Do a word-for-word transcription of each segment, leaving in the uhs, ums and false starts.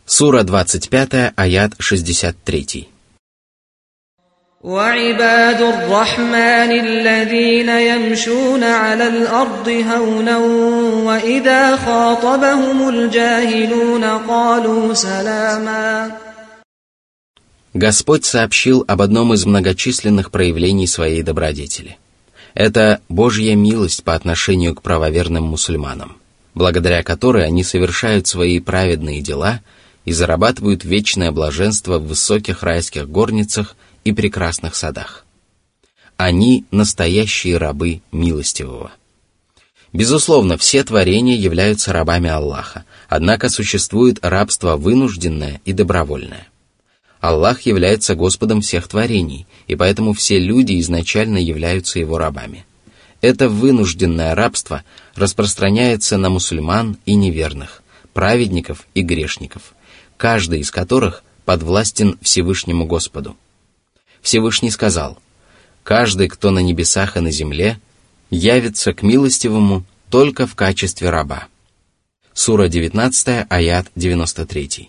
Сура двадцать пять, аят шестьдесят три. وعباد الرحمن الذين يمشون على الأرض هونا وإذا خاطبهم الجاهلون قالوا سلاما. Господь сообщил об одном из многочисленных проявлений своей добродетели. Это Божья милость по отношению к правоверным мусульманам, благодаря которой они совершают свои праведные дела и зарабатывают вечное блаженство в высоких райских горницах и прекрасных садах. Они настоящие рабы милостивого. Безусловно, все творения являются рабами Аллаха, однако существует рабство вынужденное и добровольное. Аллах является Господом всех творений, и поэтому все люди изначально являются Его рабами. Это вынужденное рабство распространяется на мусульман и неверных, праведников и грешников, каждый из которых подвластен Всевышнему Господу. Всевышний сказал: «Каждый, кто на небесах и на земле, явится к милостивому только в качестве раба». Сура девятнадцать, аят девяносто три.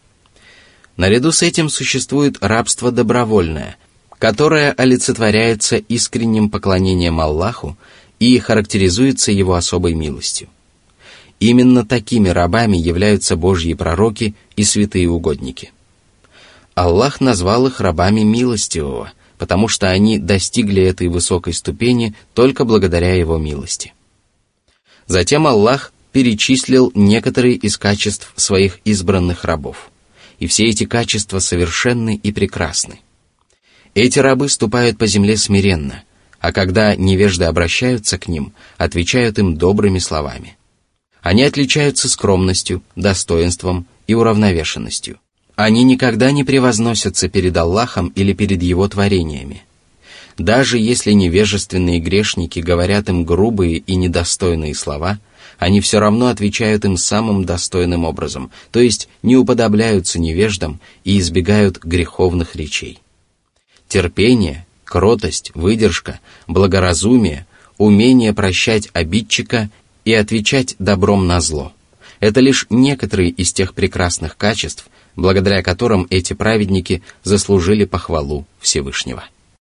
Наряду с этим существует рабство добровольное, которое олицетворяется искренним поклонением Аллаху и характеризуется Его особой милостью. Именно такими рабами являются Божьи пророки и святые угодники. Аллах назвал их рабами милостивого, потому что они достигли этой высокой ступени только благодаря Его милости. Затем Аллах перечислил некоторые из качеств своих избранных рабов, и все эти качества совершенны и прекрасны. Эти рабы ступают по земле смиренно, а когда невежды обращаются к ним, отвечают им добрыми словами. Они отличаются скромностью, достоинством и уравновешенностью. Они никогда не превозносятся перед Аллахом или перед Его творениями. Даже если невежественные грешники говорят им грубые и недостойные слова, они все равно отвечают им самым достойным образом, то есть не уподобляются невеждам и избегают греховных речей. Терпение, кротость, выдержка, благоразумие, умение прощать обидчика и отвечать добром на зло – это лишь некоторые из тех прекрасных качеств, благодаря которым эти праведники заслужили похвалу Всевышнего.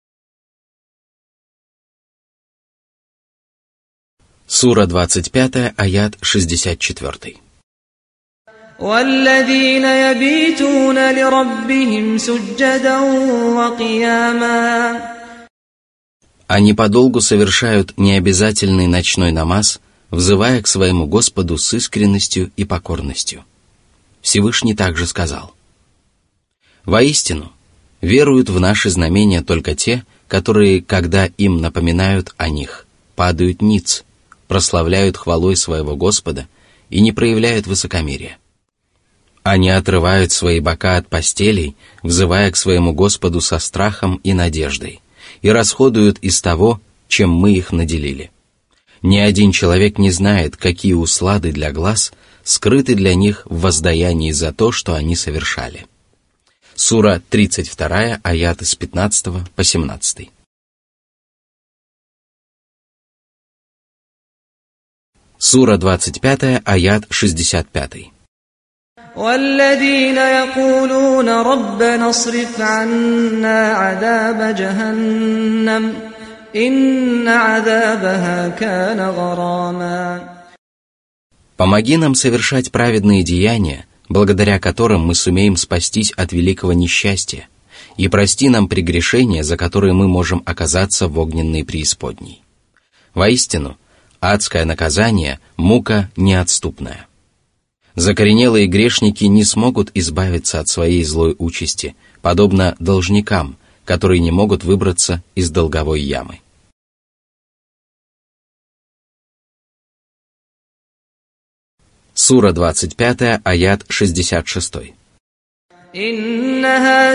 Сура двадцать пять, аят шестьдесят четыре. وَالَّذِينَ يَبِيتُونَ لِرَبِّهِمْ سُجَّدًا وَقِيَامًا. Они подолгу совершают необязательный ночной намаз, взывая к своему Господу с искренностью и покорностью. Всевышний также сказал: «Воистину, веруют в наши знамения только те, которые, когда им напоминают о них, падают ниц, прославляют хвалой своего Господа и не проявляют высокомерия. Они отрывают свои бока от постелей, взывая к своему Господу со страхом и надеждой, и расходуют из того, чем мы их наделили. Ни один человек не знает, какие услады для глаз скрыты для них в воздаянии за то, что они совершали». Сура тридцать два, аят с пятнадцатого по семнадцатый. Сура двадцать пять, аят шестьдесят пять. وَالَّذِينَ يَقُولُونَ رَبَّنَا اصْرِفْ عَنَّا عَذَابَ جَهَنَّمَ إِنَّ عَذَابَهَا كَانَ غَرَامًا. Помоги нам совершать праведные деяния, благодаря которым мы сумеем спастись от великого несчастья, и прости нам прегрешения, за которые мы можем оказаться в огненной преисподней. Воистину, адское наказание – мука неотступная. Закоренелые грешники не смогут избавиться от своей злой участи, подобно должникам, которые не могут выбраться из долговой ямы. Сура двадцать пять, аят шестьдесят шесть. إِنَّهَا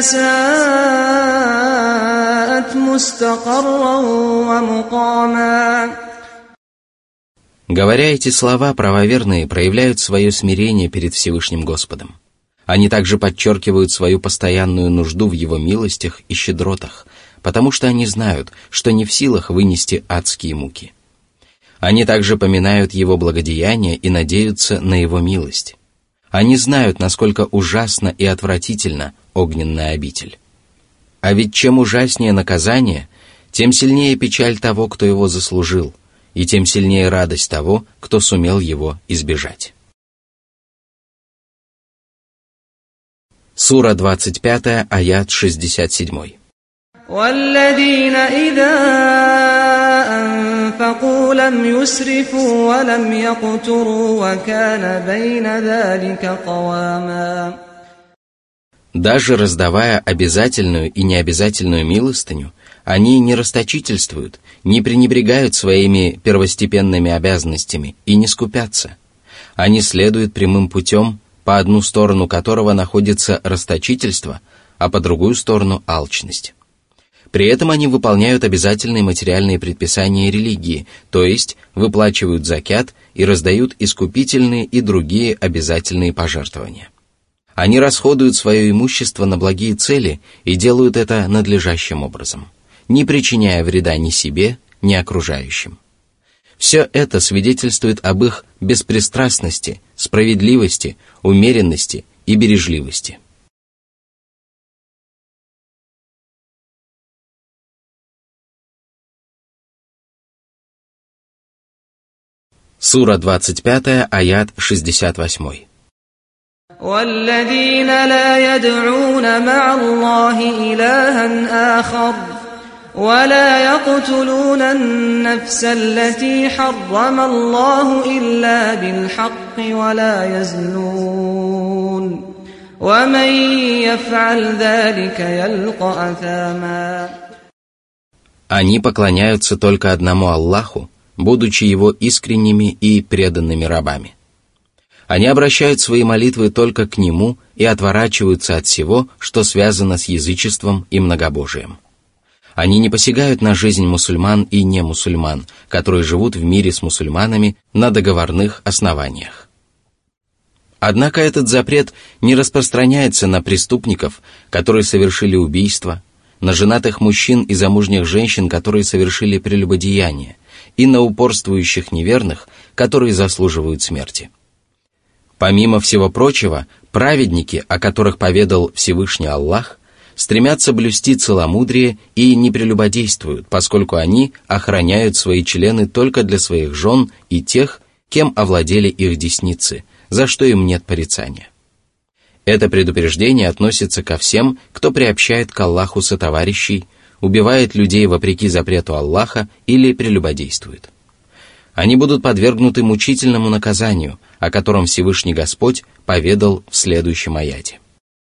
سَاءَتْ مُسْتَقَرًّا وَمُقَامًا. Говоря эти слова, правоверные проявляют свое смирение перед Всевышним Господом. Они также подчеркивают свою постоянную нужду в Его милостях и щедротах, потому что они знают, что не в силах вынести адские муки. Они также поминают Его благодеяния и надеются на Его милость. Они знают, насколько ужасно и отвратительно огненная обитель. А ведь чем ужаснее наказание, тем сильнее печаль того, кто его заслужил, и тем сильнее радость того, кто сумел его избежать. Сура двадцать пять, аят шестьдесят семь. والذين إذا أنفقوا لم يسرفوا ولم يقتروا وكان بين ذلك قواما. Даже раздавая обязательную и необязательную милостыню, они не расточительствуют, не пренебрегают своими первостепенными обязанностями и не скупятся. Они следуют прямым путем, по одну сторону которого находится расточительство, а по другую сторону алчность. При этом они выполняют обязательные материальные предписания религии, то есть выплачивают закят и раздают искупительные и другие обязательные пожертвования. Они расходуют свое имущество на благие цели и делают это надлежащим образом, не причиняя вреда ни себе, ни окружающим. Все это свидетельствует об их беспристрастности, справедливости, умеренности и бережливости. Сура двадцать пять, аят шестьдесят восемь. والذين لا يدعون مع الله إلها آخر ولا يقتلون النفس التي حرم الله إلا بالحق ولا يزنون ومن يفعل ذلك يلقى أثاما. Они поклоняются только одному Аллаху, будучи Его искренними и преданными рабами. Они обращают свои молитвы только к Нему и отворачиваются от всего, что связано с язычеством и многобожием. Они не посягают на жизнь мусульман и немусульман, которые живут в мире с мусульманами на договорных основаниях. Однако этот запрет не распространяется на преступников, которые совершили убийство, на женатых мужчин и замужних женщин, которые совершили прелюбодеяние, и на упорствующих неверных, которые заслуживают смерти. Помимо всего прочего, праведники, о которых поведал Всевышний Аллах, стремятся блюсти целомудрие и не прелюбодействуют, поскольку они охраняют свои члены только для своих жен и тех, кем овладели их десницы, за что им нет порицания. Это предупреждение относится ко всем, кто приобщает к Аллаху сотоварищей, убивает людей вопреки запрету Аллаха или прелюбодействует. Они будут подвергнуты мучительному наказанию, о котором Всевышний Господь поведал в следующем аяте.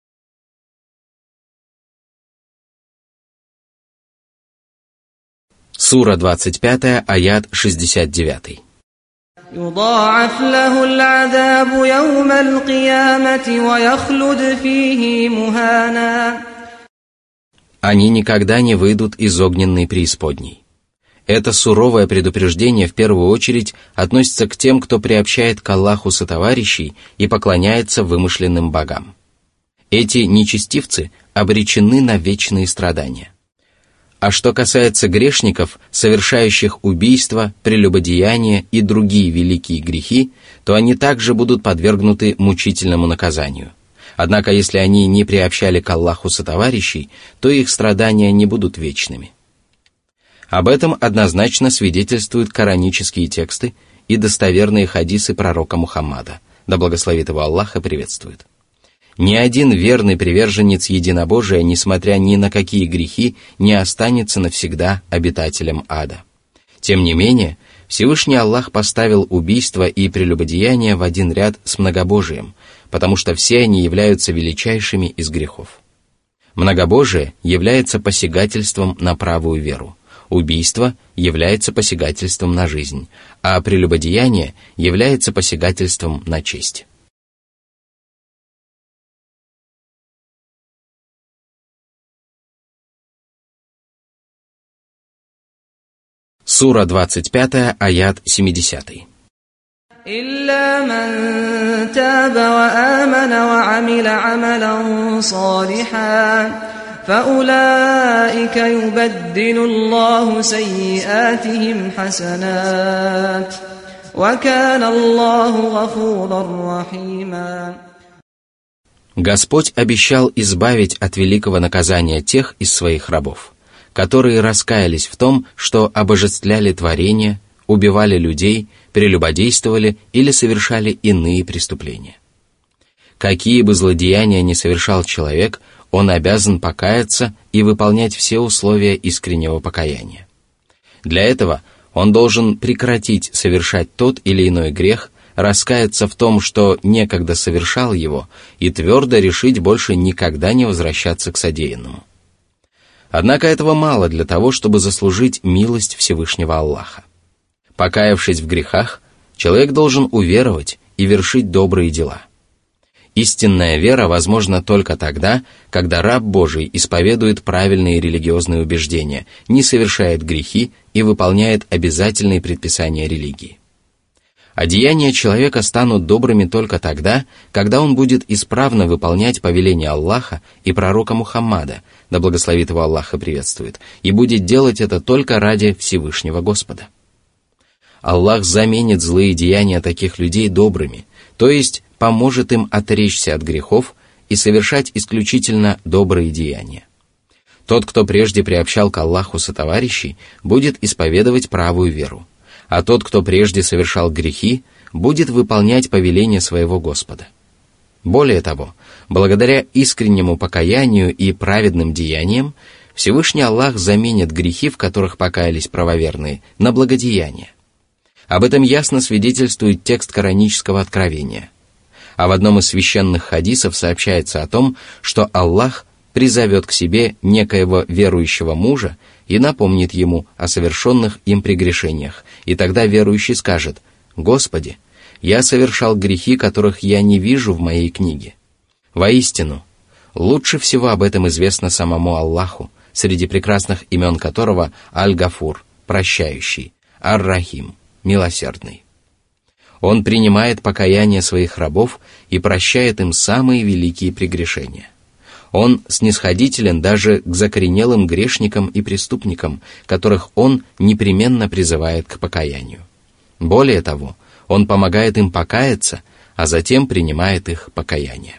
Сура двадцать пять, аят шестьдесят девять. يضاعف له العذاب يوم القيامة ويخلد فيه مهانا. Они никогда не выйдут из огненной преисподней. Это суровое предупреждение в первую очередь относится к тем, кто приобщает к Аллаху сотоварищей и поклоняется вымышленным богам. Эти нечестивцы обречены на вечные страдания. А что касается грешников, совершающих убийство, прелюбодеяние и другие великие грехи, то они также будут подвергнуты мучительному наказанию. Однако, если они не приобщали к Аллаху сотоварищей, то их страдания не будут вечными. Об этом однозначно свидетельствуют коранические тексты и достоверные хадисы пророка Мухаммада, да благословит его Аллах и приветствует. Ни один верный приверженец единобожия, несмотря ни на какие грехи, не останется навсегда обитателем ада. Тем не менее, Всевышний Аллах поставил убийство и прелюбодеяние в один ряд с многобожием, потому что все они являются величайшими из грехов. Многобожие является посягательством на правую веру, убийство является посягательством на жизнь, а прелюбодеяние является посягательством на честь. Сура двадцать пять, аят семьдесят. إلا من تاب وآمن وعمل عملا صالحا فأولئك يبدل الله سيئاتهم حسنات وكان الله غفورا رحيما. Господь обещал избавить от великого наказания тех из своих рабов, которые раскаялись в том, что обожествляли творение, убивали людей, прелюбодействовали или совершали иные преступления. Какие бы злодеяния ни совершал человек, он обязан покаяться и выполнять все условия искреннего покаяния. Для этого он должен прекратить совершать тот или иной грех, раскаяться в том, что некогда совершал его, и твердо решить больше никогда не возвращаться к содеянному. Однако этого мало для того, чтобы заслужить милость Всевышнего Аллаха. Покаявшись в грехах, человек должен уверовать и вершить добрые дела. Истинная вера возможна только тогда, когда раб Божий исповедует правильные религиозные убеждения, не совершает грехи и выполняет обязательные предписания религии. А деяния человека станут добрыми только тогда, когда он будет исправно выполнять повеления Аллаха и пророка Мухаммада, да благословит его Аллах и приветствует, и будет делать это только ради Всевышнего Господа. Аллах заменит злые деяния таких людей добрыми, то есть поможет им отречься от грехов и совершать исключительно добрые деяния. Тот, кто прежде приобщал к Аллаху сотоварищей, будет исповедовать правую веру, а тот, кто прежде совершал грехи, будет выполнять повеления своего Господа. Более того, благодаря искреннему покаянию и праведным деяниям, Всевышний Аллах заменит грехи, в которых покаялись правоверные, на благодеяния. Об этом ясно свидетельствует текст коранического откровения. А в одном из священных хадисов сообщается о том, что Аллах призовет к себе некоего верующего мужа и напомнит ему о совершенных им прегрешениях, и тогда верующий скажет: «Господи, я совершал грехи, которых я не вижу в моей книге». Воистину, лучше всего об этом известно самому Аллаху, среди прекрасных имен которого Аль-Гафур, прощающий, Ар-Рахим, милосердный. Он принимает покаяние своих рабов и прощает им самые великие прегрешения. Он снисходителен даже к закоренелым грешникам и преступникам, которых он непременно призывает к покаянию. Более того, он помогает им покаяться, а затем принимает их покаяние.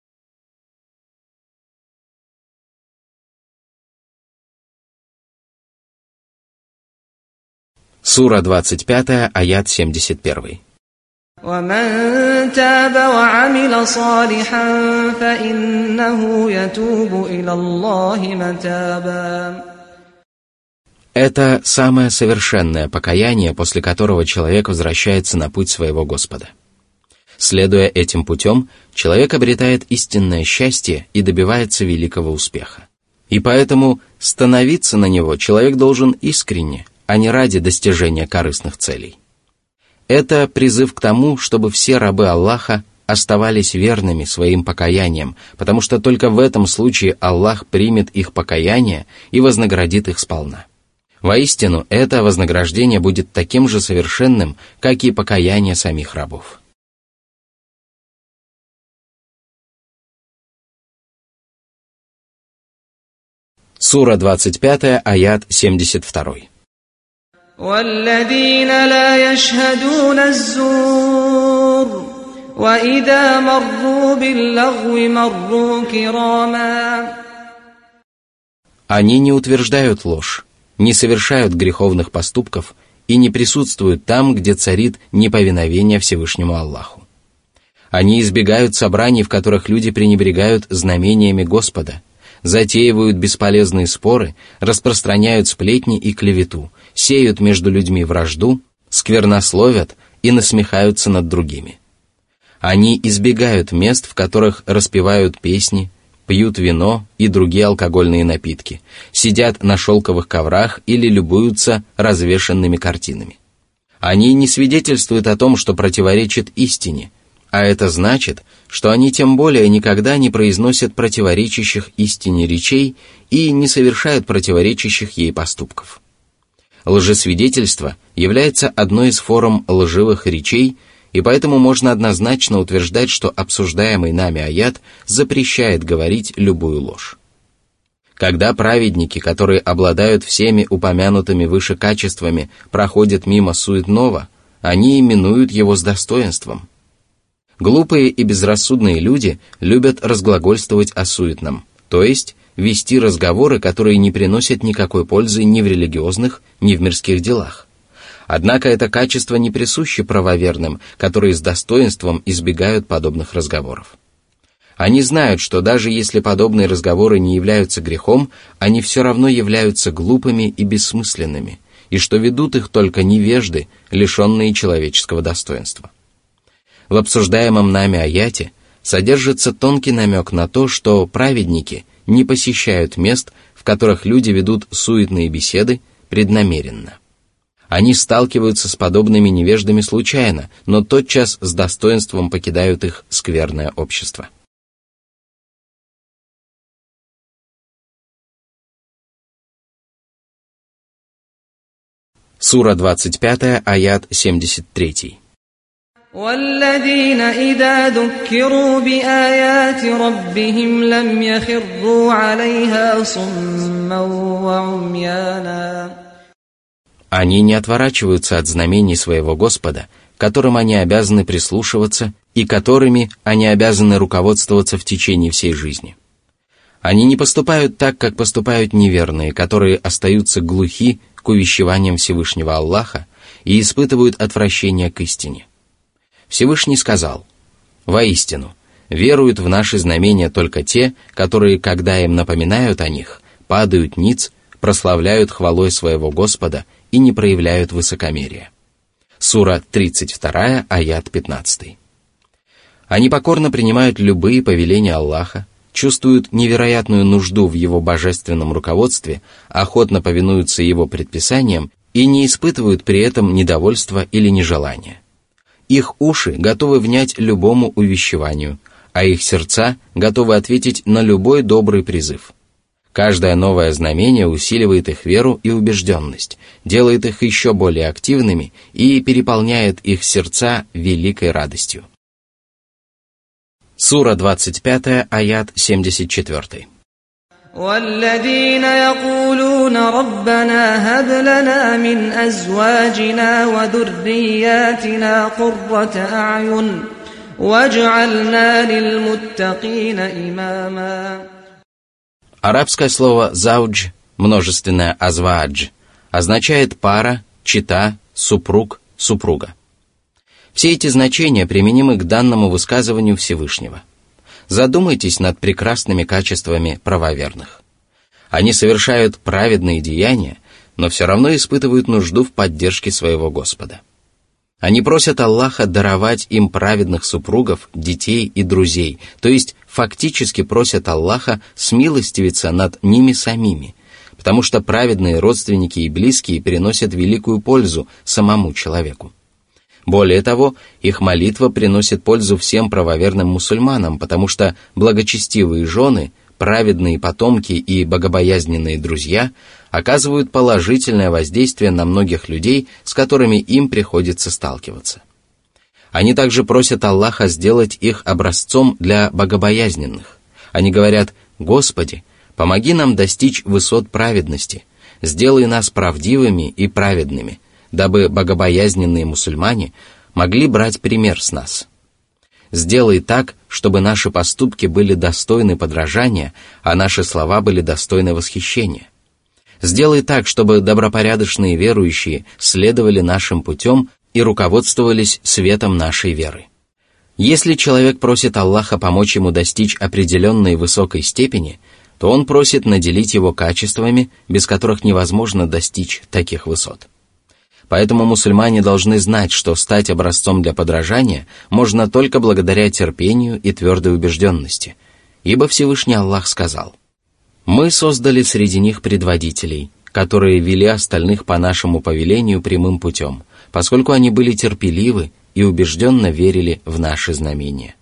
Сура двадцать пять, аят семьдесят один. وَمَنْ تَابَ وَعَمِلَ صَالِحًا فَإِنَّهُ يَتُوبُ إِلَى اللَّهِ مَتَابًا. Это самое совершенное покаяние, после которого человек возвращается на путь своего Господа. Следуя этим путем, человек обретает истинное счастье и добивается великого успеха. И поэтому становиться на него человек должен искренне, а не ради достижения корыстных целей. Это призыв к тому, чтобы все рабы Аллаха оставались верными своим покаяниям, потому что только в этом случае Аллах примет их покаяние и вознаградит их сполна. Воистину, это вознаграждение будет таким же совершенным, как и покаяние самих рабов. Сура двадцать пять, аят семьдесят два. وَالَّذِينَ لَا يَشْهَدُونَ الزُّورَ وَإِذَا مَرُّوا بِاللَّغْوِ مَرُّوا كِرَامًا. Они не утверждают ложь, не совершают греховных поступков и не присутствуют там, где царит неповиновение Всевышнему Аллаху. Они избегают собраний, в которых люди пренебрегают знамениями Господа, затеивают бесполезные споры, распространяют сплетни и клевету, сеют между людьми вражду, сквернословят и насмехаются над другими. Они избегают мест, в которых распевают песни, пьют вино и другие алкогольные напитки, сидят на шелковых коврах или любуются развешанными картинами. Они не свидетельствуют о том, что противоречит истине, а это значит, что они тем более никогда не произносят противоречащих истине речей и не совершают противоречащих ей поступков. Лжесвидетельство является одной из форм лживых речей, и поэтому можно однозначно утверждать, что обсуждаемый нами аят запрещает говорить любую ложь. Когда праведники, которые обладают всеми упомянутыми выше качествами, проходят мимо суетного, они именуют его с достоинством. Глупые и безрассудные люди любят разглагольствовать о суетном, то есть вести разговоры, которые не приносят никакой пользы ни в религиозных, ни в мирских делах. Однако это качество не присуще правоверным, которые с достоинством избегают подобных разговоров. Они знают, что даже если подобные разговоры не являются грехом, они все равно являются глупыми и бессмысленными, и что ведут их только невежды, лишенные человеческого достоинства. В обсуждаемом нами аяте содержится тонкий намек на то, что праведники не посещают мест, в которых люди ведут суетные беседы, преднамеренно. Они сталкиваются с подобными невеждами случайно, но тотчас с достоинством покидают их скверное общество. Сура двадцать пять, аят семьдесят три. والذين إذا ذكروا بآيات ربهم لم يخروا عليها صما وعميانا. Они не отворачиваются от знамений своего Господа, которым они обязаны прислушиваться и которыми они обязаны руководствоваться в течение всей жизни. Они не поступают так, как поступают неверные, которые остаются глухи к увещеваниям Всевышнего Аллаха и испытывают отвращение к истине. Всевышний сказал: «Воистину, веруют в наши знамения только те, которые, когда им напоминают о них, падают ниц, прославляют хвалой своего Господа и не проявляют высокомерия». Сура тридцать два, аят пятнадцать. Они покорно принимают любые повеления Аллаха, чувствуют невероятную нужду в Его божественном руководстве, охотно повинуются Его предписаниям и не испытывают при этом недовольства или нежелания. Их уши готовы внять любому увещеванию, а их сердца готовы ответить на любой добрый призыв. Каждое новое знамение усиливает их веру и убежденность, делает их еще более активными и переполняет их сердца великой радостью. Сура двадцать пять, аят семьдесят четыре. والذين يقولون ربنا هب لنا من أزواجنا وذرياتنا قرة أعين واجعلنا للمتقين إماما. Арабское слово «заудж», множественное «азвадж», означает пара, чета, супруг, супруга. Все эти значения применимы к данному высказыванию Всевышнего. Задумайтесь над прекрасными качествами правоверных. Они совершают праведные деяния, но все равно испытывают нужду в поддержке своего Господа. Они просят Аллаха даровать им праведных супругов, детей и друзей, то есть фактически просят Аллаха смилостивиться над ними самими, потому что праведные родственники и близкие приносят великую пользу самому человеку. Более того, их молитва приносит пользу всем правоверным мусульманам, потому что благочестивые жены, праведные потомки и богобоязненные друзья оказывают положительное воздействие на многих людей, с которыми им приходится сталкиваться. Они также просят Аллаха сделать их образцом для богобоязненных. Они говорят: «Господи, помоги нам достичь высот праведности, сделай нас правдивыми и праведными, дабы богобоязненные мусульмане могли брать пример с нас. Сделай так, чтобы наши поступки были достойны подражания, а наши слова были достойны восхищения. Сделай так, чтобы добропорядочные верующие следовали нашим путем и руководствовались светом нашей веры». Если человек просит Аллаха помочь ему достичь определенной высокой степени, то он просит наделить его качествами, без которых невозможно достичь таких высот. Поэтому мусульмане должны знать, что стать образцом для подражания можно только благодаря терпению и твердой убежденности, ибо Всевышний Аллах сказал: «Мы создали среди них предводителей, которые вели остальных по нашему повелению прямым путем, поскольку они были терпеливы и убежденно верили в наши знамения».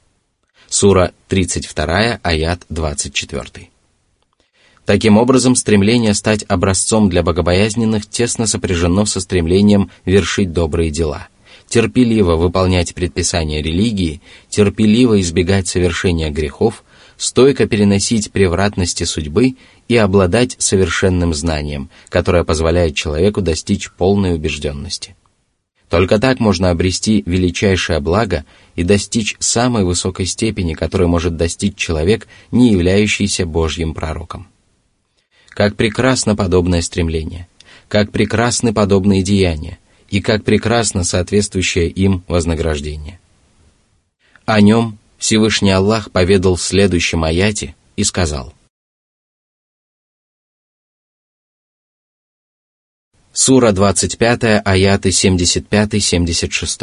Сура тридцать два, аят двадцать четыре. Таким образом, стремление стать образцом для богобоязненных тесно сопряжено со стремлением вершить добрые дела, терпеливо выполнять предписания религии, терпеливо избегать совершения грехов, стойко переносить превратности судьбы и обладать совершенным знанием, которое позволяет человеку достичь полной убежденности. Только так можно обрести величайшее благо и достичь самой высокой степени, которой может достичь человек, не являющийся Божьим пророком. Как прекрасно подобное стремление, как прекрасны подобные деяния, и как прекрасно соответствующее им вознаграждение. О нем Всевышний Аллах поведал в следующем аяте и сказал. Сура двадцать пятая, аяты семьдесят пять семьдесят шесть.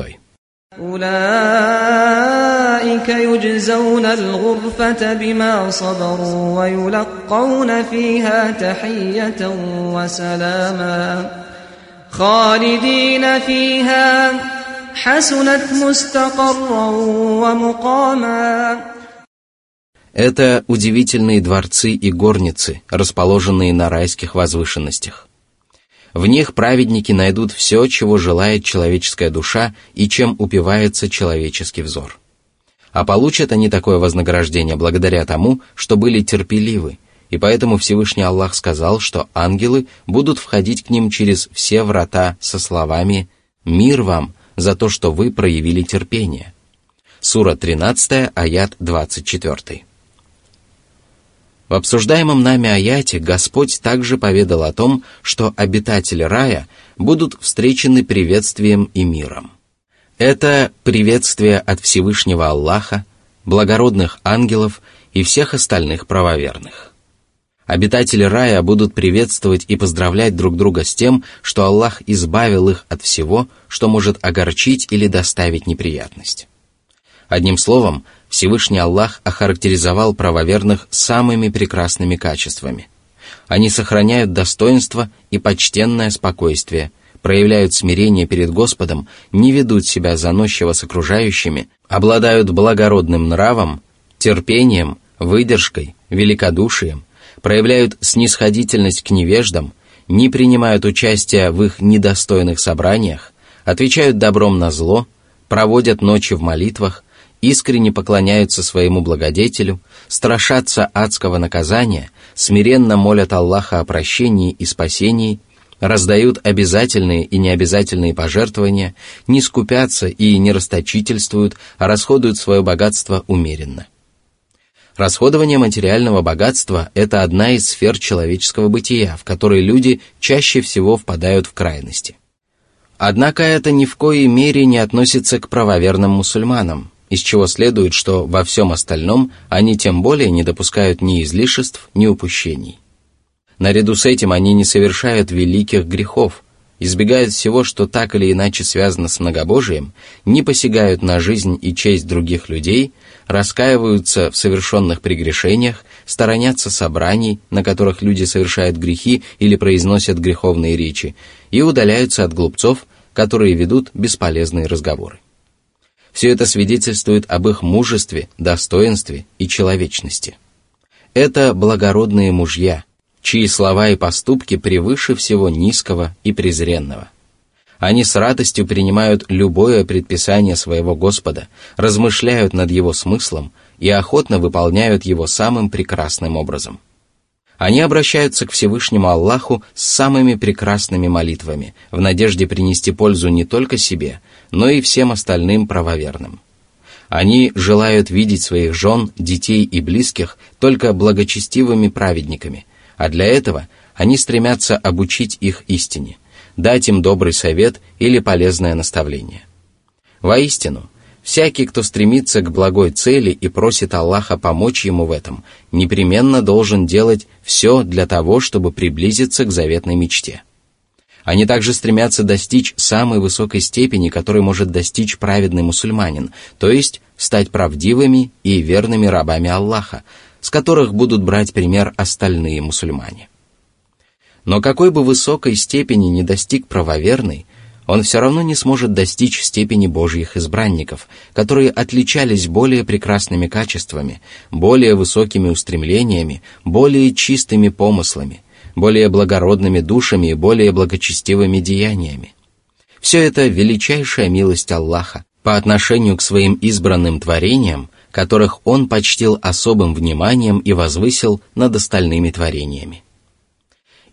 أولئك يجزون الغرفة بما صبروا ويلقون فيها تحية وسلاما خالدين فيها حسنت مستقرا ومقاما. Это удивительные дворцы и горницы, расположенные на райских возвышенностях. В них праведники найдут все, чего желает человеческая душа и чем упивается человеческий взор. А получат они такое вознаграждение благодаря тому, что были терпеливы, и поэтому Всевышний Аллах сказал, что ангелы будут входить к ним через все врата со словами «Мир вам за то, что вы проявили терпение». Сура тринадцатая, аят двадцать четыре. В обсуждаемом нами аяте Господь также поведал о том, что обитатели рая будут встречены приветствием и миром. Это приветствие от Всевышнего Аллаха, благородных ангелов и всех остальных правоверных. Обитатели рая будут приветствовать и поздравлять друг друга с тем, что Аллах избавил их от всего, что может огорчить или доставить неприятность. Одним словом, Всевышний Аллах охарактеризовал правоверных самыми прекрасными качествами. Они сохраняют достоинство и почтенное спокойствие, проявляют смирение перед Господом, не ведут себя заносчиво с окружающими, обладают благородным нравом, терпением, выдержкой, великодушием, проявляют снисходительность к невеждам, не принимают участия в их недостойных собраниях, отвечают добром на зло, проводят ночи в молитвах, искренне поклоняются своему благодетелю, страшатся адского наказания, смиренно молят Аллаха о прощении и спасении, раздают обязательные и необязательные пожертвования, не скупятся и не расточительствуют, а расходуют свое богатство умеренно. Расходование материального богатства – это одна из сфер человеческого бытия, в которой люди чаще всего впадают в крайности. Однако это ни в коей мере не относится к правоверным мусульманам, из чего следует, что во всем остальном они тем более не допускают ни излишеств, ни упущений. Наряду с этим они не совершают великих грехов, избегают всего, что так или иначе связано с многобожием, не посягают на жизнь и честь других людей, раскаиваются в совершенных прегрешениях, сторонятся собраний, на которых люди совершают грехи или произносят греховные речи, и удаляются от глупцов, которые ведут бесполезные разговоры. Все это свидетельствует об их мужестве, достоинстве и человечности. Это благородные мужья, чьи слова и поступки превыше всего низкого и презренного. Они с радостью принимают любое предписание своего Господа, размышляют над его смыслом и охотно выполняют его самым прекрасным образом. Они обращаются к Всевышнему Аллаху с самыми прекрасными молитвами, в надежде принести пользу не только себе, но и всем остальным правоверным. Они желают видеть своих жен, детей и близких только благочестивыми праведниками, а для этого они стремятся обучить их истине, дать им добрый совет или полезное наставление. Воистину, всякий, кто стремится к благой цели и просит Аллаха помочь ему в этом, непременно должен делать все для того, чтобы приблизиться к заветной мечте. Они также стремятся достичь самой высокой степени, которой может достичь праведный мусульманин, то есть стать правдивыми и верными рабами Аллаха, с которых будут брать пример остальные мусульмане. Но какой бы высокой степени ни достиг правоверный, он все равно не сможет достичь степени Божьих избранников, которые отличались более прекрасными качествами, более высокими устремлениями, более чистыми помыслами, более благородными душами и более благочестивыми деяниями. Все это величайшая милость Аллаха по отношению к своим избранным творениям, которых Он почтил особым вниманием и возвысил над остальными творениями.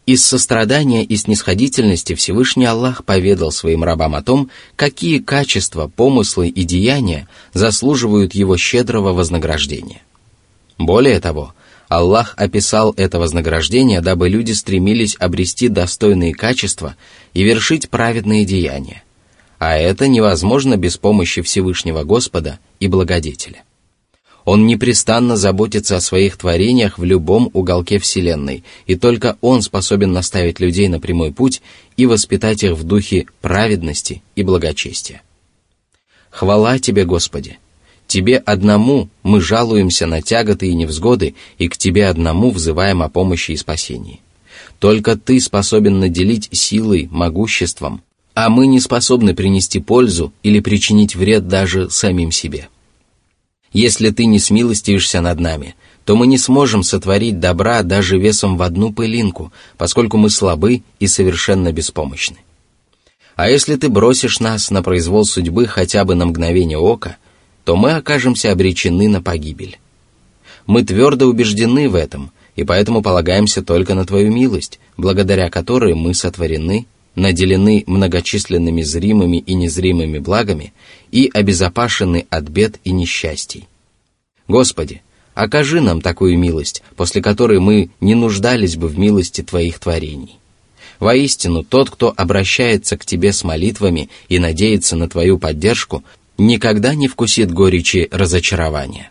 Из сострадания и снисходительности Всевышний Аллах поведал своим рабам о том, какие качества, помыслы и деяния заслуживают его щедрого вознаграждения. Более того, Аллах описал это вознаграждение, дабы люди стремились обрести достойные качества и вершить праведные деяния. А это невозможно без помощи Всевышнего Господа и Благодетеля. Он непрестанно заботится о своих творениях в любом уголке Вселенной, и только Он способен наставить людей на прямой путь и воспитать их в духе праведности и благочестия. Хвала Тебе, Господи! Тебе одному мы жалуемся на тяготы и невзгоды, и к Тебе одному взываем о помощи и спасении. Только Ты способен наделить силой, могуществом, а мы не способны принести пользу или причинить вред даже самим себе. Если Ты не смилостивишься над нами, то мы не сможем сотворить добра даже весом в одну пылинку, поскольку мы слабы и совершенно беспомощны. А если Ты бросишь нас на произвол судьбы хотя бы на мгновение ока, то мы окажемся обречены на погибель. Мы твердо убеждены в этом, и поэтому полагаемся только на Твою милость, благодаря которой мы сотворены, наделены многочисленными зримыми и незримыми благами и обезопасены от бед и несчастий. Господи, окажи нам такую милость, после которой мы не нуждались бы в милости Твоих творений. Воистину, тот, кто обращается к Тебе с молитвами и надеется на Твою поддержку, никогда не вкусит горечи разочарования.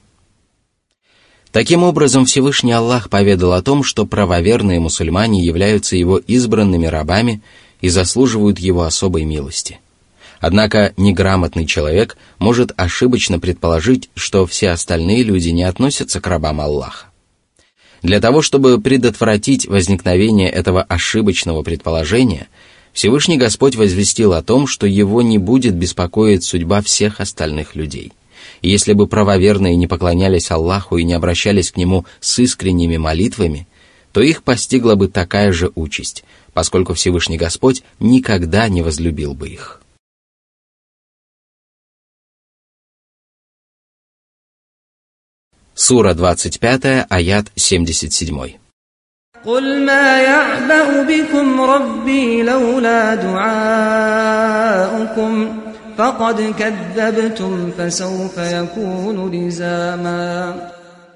Таким образом, Всевышний Аллах поведал о том, что правоверные мусульмане являются Его избранными рабами и заслуживают Его особой милости. Однако неграмотный человек может ошибочно предположить, что все остальные люди не относятся к рабам Аллаха. Для того, чтобы предотвратить возникновение этого ошибочного предположения, Всевышний Господь возвестил о том, что Его не будет беспокоить судьба всех остальных людей. И если бы правоверные не поклонялись Аллаху и не обращались к Нему с искренними молитвами, то их постигла бы такая же участь, поскольку Всевышний Господь никогда не возлюбил бы их. Сура двадцать пять, аят семьдесят семь. قُلْ مَا يَعْبَأُ بِكُمْ رَبِّي لَوْلَا دُعَاؤُكُمْ فَقَدْ كَذَّبْتُمْ فَسَوْفَ يَكُونُ لِزَامًا.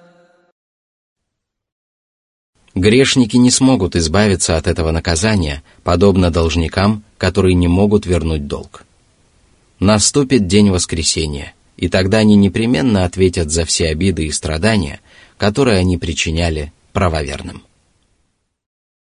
Грешники не смогут избавиться от этого наказания, подобно должникам, которые не могут вернуть долг. Наступит день воскресения, и тогда они непременно ответят за все обиды и страдания, которые они причиняли правоверным.